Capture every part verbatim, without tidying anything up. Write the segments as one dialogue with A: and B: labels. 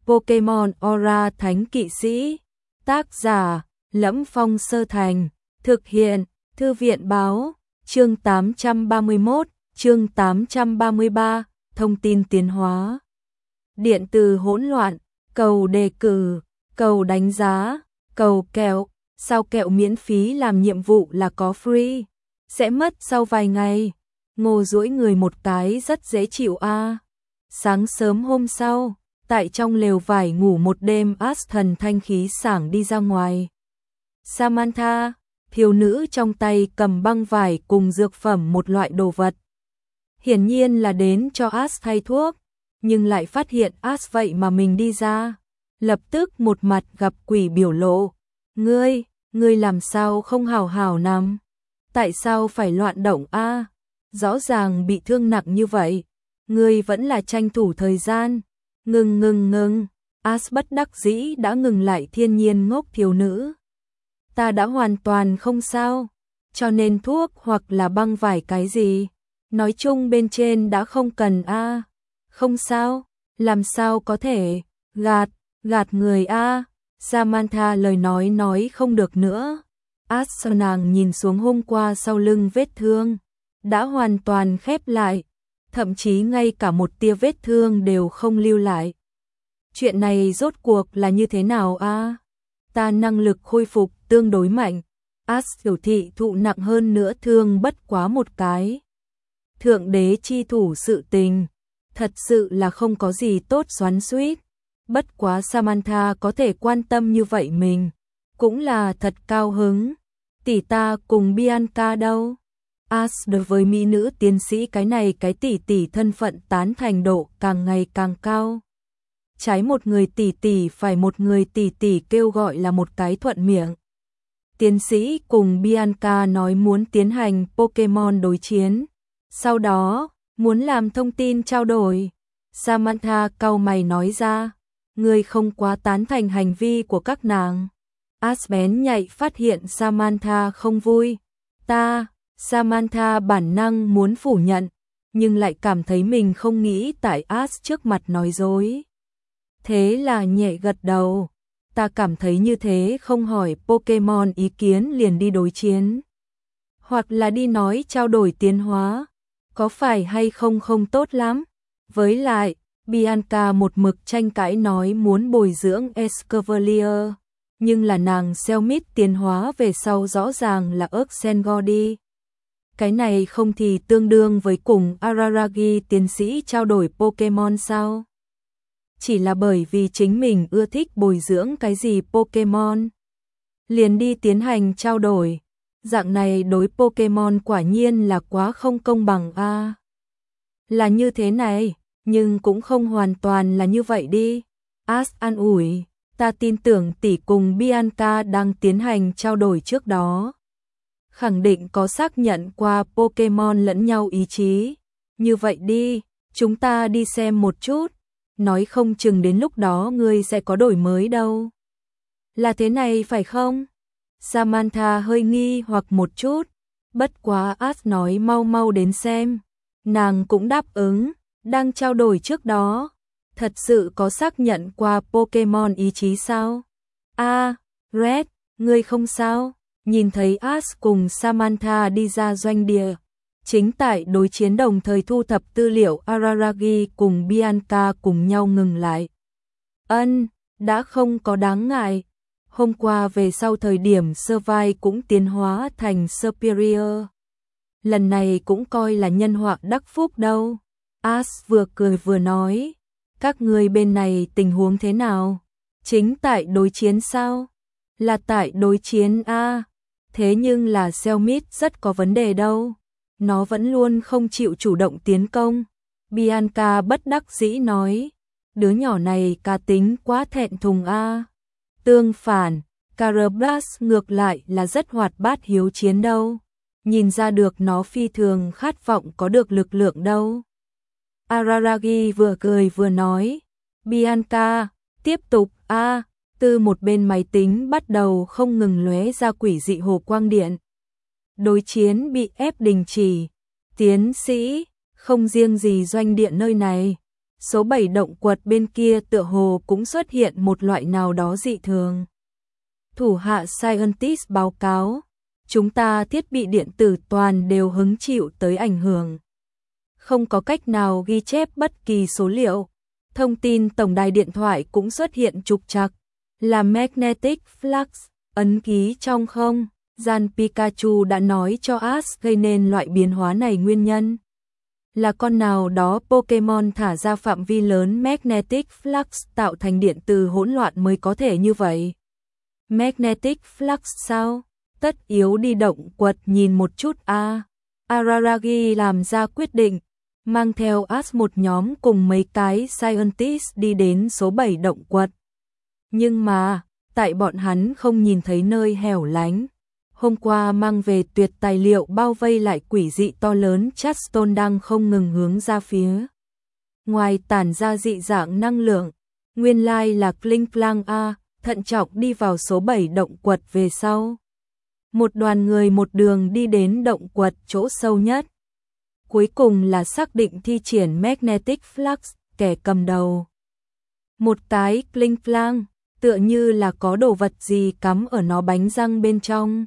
A: Pokemon Aura Thánh Kỵ Sĩ. Tác giả: Lẫm Phong Sơ Thành. Thực hiện: Thư viện báo. Chương tám trăm ba mươi mốt, chương tám trăm ba mươi ba, thông tin tiến hóa. Điện từ hỗn loạn, cầu đề cử, cầu đánh giá, cầu kẹo, sao kẹo miễn phí làm nhiệm vụ là có free, sẽ mất sau vài ngày. Ngô duỗi người một cái rất dễ chịu a. À. Sáng sớm hôm sau, tại trong lều vải ngủ một đêm, Ash thần thanh khí sảng đi ra ngoài. Samantha, thiếu nữ trong tay cầm băng vải cùng dược phẩm, một loại đồ vật. Hiển nhiên là đến cho Ash thay thuốc, nhưng lại phát hiện Ash vậy mà mình đi ra. Lập tức một mặt gặp quỷ biểu lộ. Ngươi, ngươi làm sao không hào hào nằm? Tại sao phải loạn động a? À? Rõ ràng bị thương nặng như vậy. Ngươi vẫn là tranh thủ thời gian. Ngừng ngừng ngừng. Ash bất đắc dĩ đã ngừng lại thiên nhiên ngốc thiếu nữ. Ta đã hoàn toàn không sao, cho nên thuốc hoặc là băng vải cái gì, nói chung bên trên đã không cần a. À. Không sao, làm sao có thể, gạt, gạt người a. À. Samantha lời nói nói không được nữa. Ash nàng nhìn xuống hôm qua sau lưng vết thương, đã hoàn toàn khép lại, thậm chí ngay cả một tia vết thương đều không lưu lại. Chuyện này rốt cuộc là như thế nào a? À? Ta năng lực khôi phục tương đối mạnh. Ash tiểu thị thụ nặng hơn nữa thương bất quá một cái. Thượng đế chi thủ sự tình, thật sự là không có gì tốt xoắn xuýt. Bất quá Samantha có thể quan tâm như vậy mình, cũng là thật cao hứng. Tỷ ta cùng Bianca đâu? Ash đối với mỹ nữ tiến sĩ cái này cái tỷ tỷ thân phận tán thành độ càng ngày càng cao. Trái một người tỷ tỷ phải một người tỷ tỷ kêu gọi là một cái thuận miệng. Tiến sĩ cùng Bianca nói muốn tiến hành Pokemon đối chiến, sau đó muốn làm thông tin trao đổi. Samantha cau mày nói ra, ngươi không quá tán thành hành vi của các nàng. Ash bén nhạy phát hiện Samantha không vui. Ta, Samantha bản năng muốn phủ nhận, nhưng lại cảm thấy mình không nghĩ tại Ash trước mặt nói dối. Thế là nhẹ gật đầu. Ta cảm thấy như thế không hỏi Pokemon ý kiến liền đi đối chiến. Hoặc là đi nói trao đổi tiến hóa. Có phải hay không không tốt lắm. Với lại, Bianca một mực tranh cãi nói muốn bồi dưỡng Escavalier. Nhưng là nàng Selmit tiến hóa về sau rõ ràng là Urksengordi. Cái này không thì tương đương với cùng Araragi tiến sĩ trao đổi Pokemon sao? Chỉ là bởi vì chính mình ưa thích bồi dưỡng cái gì Pokemon, liền đi tiến hành trao đổi. Dạng này đối Pokemon quả nhiên là quá không công bằng a. À. Là như thế này, nhưng cũng không hoàn toàn là như vậy đi. Ash an ủi, ta tin tưởng tỷ cùng Bianca đang tiến hành trao đổi trước đó. Khẳng định có xác nhận qua Pokemon lẫn nhau ý chí. Như vậy đi, chúng ta đi xem một chút. Nói không chừng đến lúc đó ngươi sẽ có đổi mới đâu. Là thế này phải không? Samantha hơi nghi hoặc một chút. Bất quá Ash nói mau mau đến xem. Nàng cũng đáp ứng, đang trao đổi trước đó. Thật sự có xác nhận qua Pokemon ý chí sao? A, à, Red, ngươi không sao? Nhìn thấy Ash cùng Samantha đi ra doanh địa. Chính tại đối chiến đồng thời thu thập tư liệu, Araragi cùng Bianca cùng nhau ngừng lại. Ân, đã không có đáng ngại. Hôm qua về sau thời điểm Service cũng tiến hóa thành Superior. Lần này cũng coi là nhân họa đắc phúc đâu. Ash vừa cười vừa nói. Các người bên này tình huống thế nào? Chính tại đối chiến sao? Là tại đối chiến a. À, thế nhưng là Selmit rất có vấn đề đâu. Nó vẫn luôn không chịu chủ động tiến công. Bianca bất đắc dĩ nói. Đứa nhỏ này cá tính quá thẹn thùng a. À. Tương phản, Carablast ngược lại là rất hoạt bát hiếu chiến đâu. Nhìn ra được nó phi thường khát vọng có được lực lượng đâu. Araragi vừa cười vừa nói. Bianca, tiếp tục a. À, từ một bên máy tính bắt đầu không ngừng lóe ra quỷ dị hồ quang điện. Đối chiến bị ép đình chỉ. Tiến sĩ, không riêng gì doanh địa nơi này. Số bảy động quật bên kia tựa hồ cũng xuất hiện một loại nào đó dị thường. Thủ hạ Scientist báo cáo, chúng ta thiết bị điện tử toàn đều hứng chịu tới ảnh hưởng. Không có cách nào ghi chép bất kỳ số liệu. Thông tin tổng đài điện thoại cũng xuất hiện trục trặc, là magnetic flux, ấn ký trong không gian. Pikachu đã nói cho Ash gây nên loại biến hóa này nguyên nhân. Là con nào đó Pokemon thả ra phạm vi lớn magnetic flux tạo thành điện từ hỗn loạn mới có thể như vậy. Magnetic flux sao? Tất yếu đi động quật nhìn một chút a. À. Araragi làm ra quyết định, mang theo Ash một nhóm cùng mấy cái Scientist đi đến số bảy động quật. Nhưng mà, tại bọn hắn không nhìn thấy nơi hẻo lánh. Hôm qua mang về tuyệt tài liệu bao vây lại quỷ dị to lớn Chatstone đang không ngừng hướng ra phía ngoài tản ra dị dạng năng lượng. Nguyên lai là Klinklang A, thận trọng đi vào số bảy động quật về sau. Một đoàn người một đường đi đến động quật chỗ sâu nhất. Cuối cùng là xác định thi triển Magnetic Flux, kẻ cầm đầu. Một cái Klinklang, tựa như là có đồ vật gì cắm ở nó bánh răng bên trong.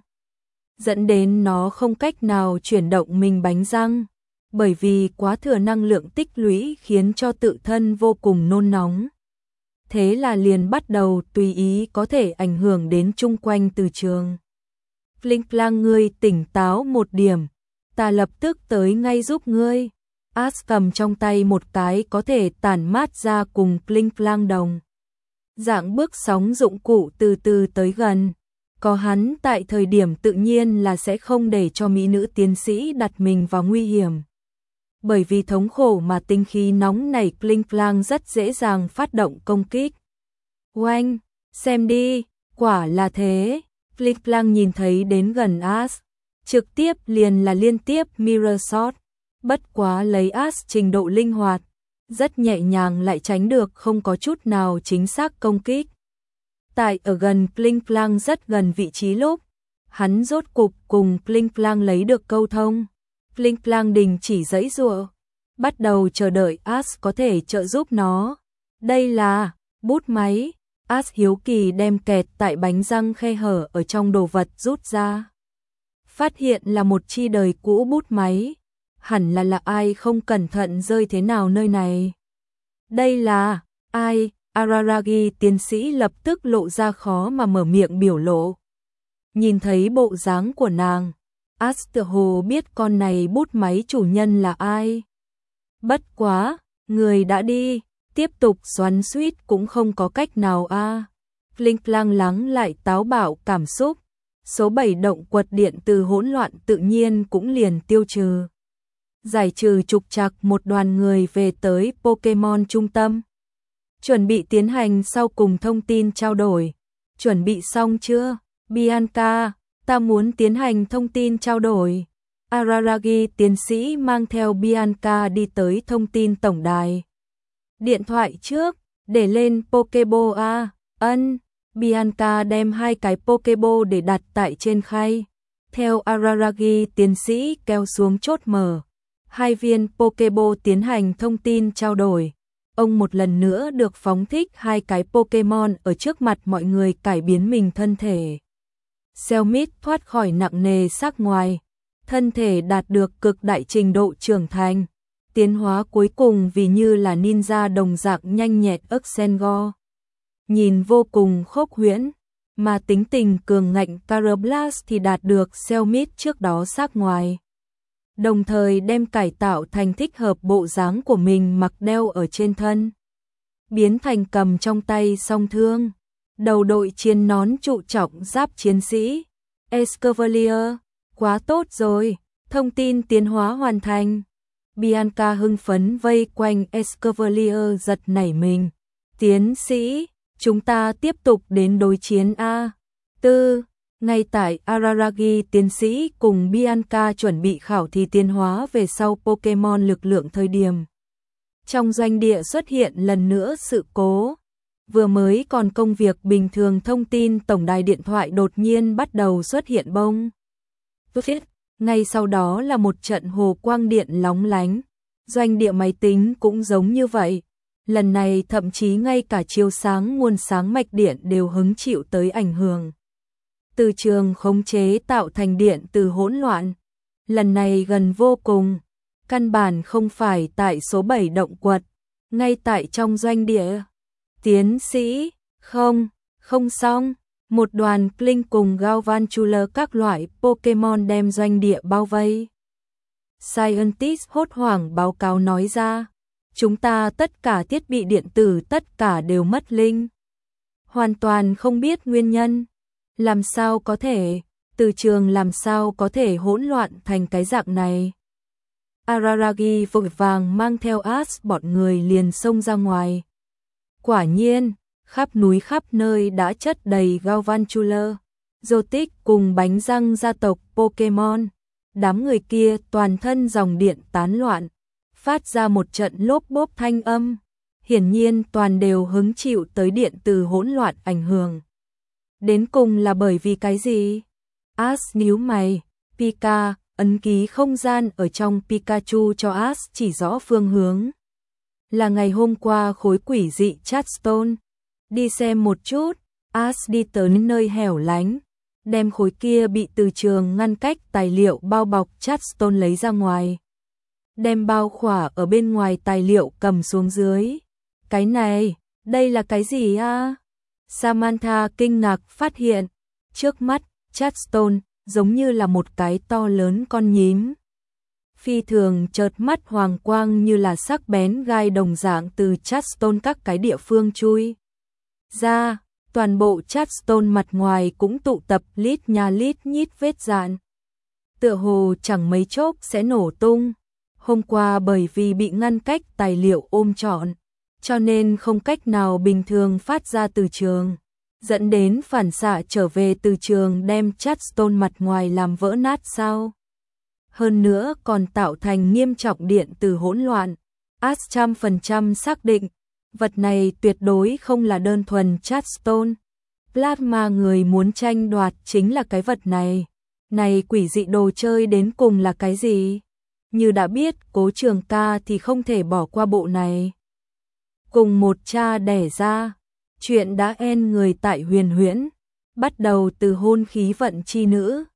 A: Dẫn đến nó không cách nào chuyển động mình bánh răng, bởi vì quá thừa năng lượng tích lũy khiến cho tự thân vô cùng nôn nóng. Thế là liền bắt đầu tùy ý có thể ảnh hưởng đến chung quanh từ trường. Klinklang, ngươi tỉnh táo một điểm, ta lập tức tới ngay giúp ngươi. Ash cầm trong tay một cái có thể tản mát ra cùng Klinklang đồng dạng bước sóng dụng cụ từ từ tới gần. Có hắn tại thời điểm tự nhiên là sẽ không để cho mỹ nữ tiến sĩ đặt mình vào nguy hiểm. Bởi vì thống khổ mà tinh khí nóng nảy, Klinklang rất dễ dàng phát động công kích. Oanh, xem đi, quả là thế. Klinklang nhìn thấy đến gần Ash, trực tiếp liền là liên tiếp mirror shot. Bất quá lấy Ash trình độ linh hoạt, rất nhẹ nhàng lại tránh được không có chút nào chính xác công kích. Tại ở gần Klinklang rất gần vị trí lúc, hắn rốt cục cùng Klinklang lấy được câu thông. Klinklang đình chỉ giãy giụa, bắt đầu chờ đợi Ash có thể trợ giúp nó. Đây là bút máy. Ash hiếu kỳ đem kẹt tại bánh răng khe hở ở trong đồ vật rút ra. Phát hiện là một chi đời cũ bút máy. Hẳn là là ai không cẩn thận rơi thế nào nơi này. Đây là ai? Araragi tiến sĩ lập tức lộ ra khó mà mở miệng biểu lộ. Nhìn thấy bộ dáng của nàng, Ash tựa hồ biết con này bút máy chủ nhân là ai. Bất quá, người đã đi, tiếp tục xoắn xuýt cũng không có cách nào a. À. Klinklang lắng lại táo bạo cảm xúc, số bảy động quật điện từ hỗn loạn tự nhiên cũng liền tiêu trừ. Giải trừ trục trặc, một đoàn người về tới Pokemon trung tâm. Chuẩn bị tiến hành sau cùng thông tin trao đổi. Chuẩn bị xong chưa? Bianca, ta muốn tiến hành thông tin trao đổi. Araragi tiến sĩ mang theo Bianca đi tới thông tin tổng đài. Điện thoại trước, để lên Pokeball a. Ân, Bianca đem hai cái Pokeball để đặt tại trên khay. Theo Araragi tiến sĩ kéo xuống chốt mở. Hai viên Pokeball tiến hành thông tin trao đổi. Ông một lần nữa được phóng thích hai cái Pokemon ở trước mặt mọi người cải biến mình thân thể. Selmit thoát khỏi nặng nề xác ngoài, thân thể đạt được cực đại trình độ trưởng thành. Tiến hóa cuối cùng vì như là ninja đồng dạng nhanh nhẹn Exeggutor. Nhìn vô cùng khốc huyễn, mà tính tình cường ngạnh Karrablast thì đạt được Selmit trước đó xác ngoài. Đồng thời đem cải tạo thành thích hợp bộ dáng của mình mặc đeo ở trên thân. Biến thành cầm trong tay song thương. Đầu đội chiến nón trụ trọng giáp chiến sĩ. Escavalier, quá tốt rồi, thông tin tiến hóa hoàn thành. Bianca hưng phấn vây quanh Escavalier giật nảy mình. Tiến sĩ, chúng ta tiếp tục đến đối chiến A. Tư. Ngay tại Araragi tiến sĩ cùng Bianca chuẩn bị khảo thí tiến hóa về sau Pokemon lực lượng thời điểm. Trong doanh địa xuất hiện lần nữa sự cố. Vừa mới còn công việc bình thường thông tin tổng đài điện thoại đột nhiên bắt đầu xuất hiện bông. Ngay sau đó là một trận hồ quang điện lóng lánh. Doanh địa máy tính cũng giống như vậy. Lần này thậm chí ngay cả chiếu sáng nguồn sáng mạch điện đều hứng chịu tới ảnh hưởng. Từ trường khống chế tạo thành điện từ hỗn loạn. Lần này gần vô cùng, căn bản không phải tại số bảy động quật, ngay tại trong doanh địa. Tiến sĩ, không, không xong, một đoàn Kling cùng Galvantula các loại Pokemon đem doanh địa bao vây. Scientist hốt hoảng báo cáo nói ra, chúng ta tất cả thiết bị điện tử tất cả đều mất linh. Hoàn toàn không biết nguyên nhân. Làm sao có thể, từ trường làm sao có thể hỗn loạn thành cái dạng này. Araragi vội vàng mang theo Ash bọn người liền xông ra ngoài. Quả nhiên, khắp núi khắp nơi đã chất đầy Galvantula, Zotic cùng bánh răng gia tộc Pokemon. Đám người kia toàn thân dòng điện tán loạn, phát ra một trận lốp bốp thanh âm. Hiển nhiên toàn đều hứng chịu tới điện từ hỗn loạn ảnh hưởng. Đến cùng là bởi vì cái gì? Ash nhíu mày, Pika, ấn ký không gian ở trong Pikachu cho Ash chỉ rõ phương hướng. Là ngày hôm qua khối quỷ dị Chatstone. Đi xem một chút, Ash đi tới nơi hẻo lánh, đem khối kia bị từ trường ngăn cách tài liệu bao bọc Chatstone lấy ra ngoài. Đem bao khỏa ở bên ngoài tài liệu cầm xuống dưới. Cái này, đây là cái gì a? Samantha kinh ngạc phát hiện, trước mắt, Chatstone giống như là một cái to lớn con nhím. Phi thường chợt mắt hoàng quang như là sắc bén gai đồng dạng từ Chatstone các cái địa phương chui ra, toàn bộ Chatstone mặt ngoài cũng tụ tập lít nha lít nhít vết dạn. Tựa hồ chẳng mấy chốc sẽ nổ tung. Hôm qua bởi vì bị ngăn cách tài liệu ôm trọn, cho nên không cách nào bình thường phát ra từ trường, dẫn đến phản xạ trở về từ trường đem Chatstone mặt ngoài làm vỡ nát sao. Hơn nữa còn tạo thành nghiêm trọng điện từ hỗn loạn. Ash trăm phần trăm xác định, vật này tuyệt đối không là đơn thuần Chatstone. Plasma người muốn tranh đoạt chính là cái vật này. Này quỷ dị đồ chơi đến cùng là cái gì? Như đã biết Cố Trường Ca thì không thể bỏ qua bộ này. Cùng một cha đẻ ra, chuyện đã en người tại Huyền Huyễn, bắt đầu từ hôn khí vận chi nữ.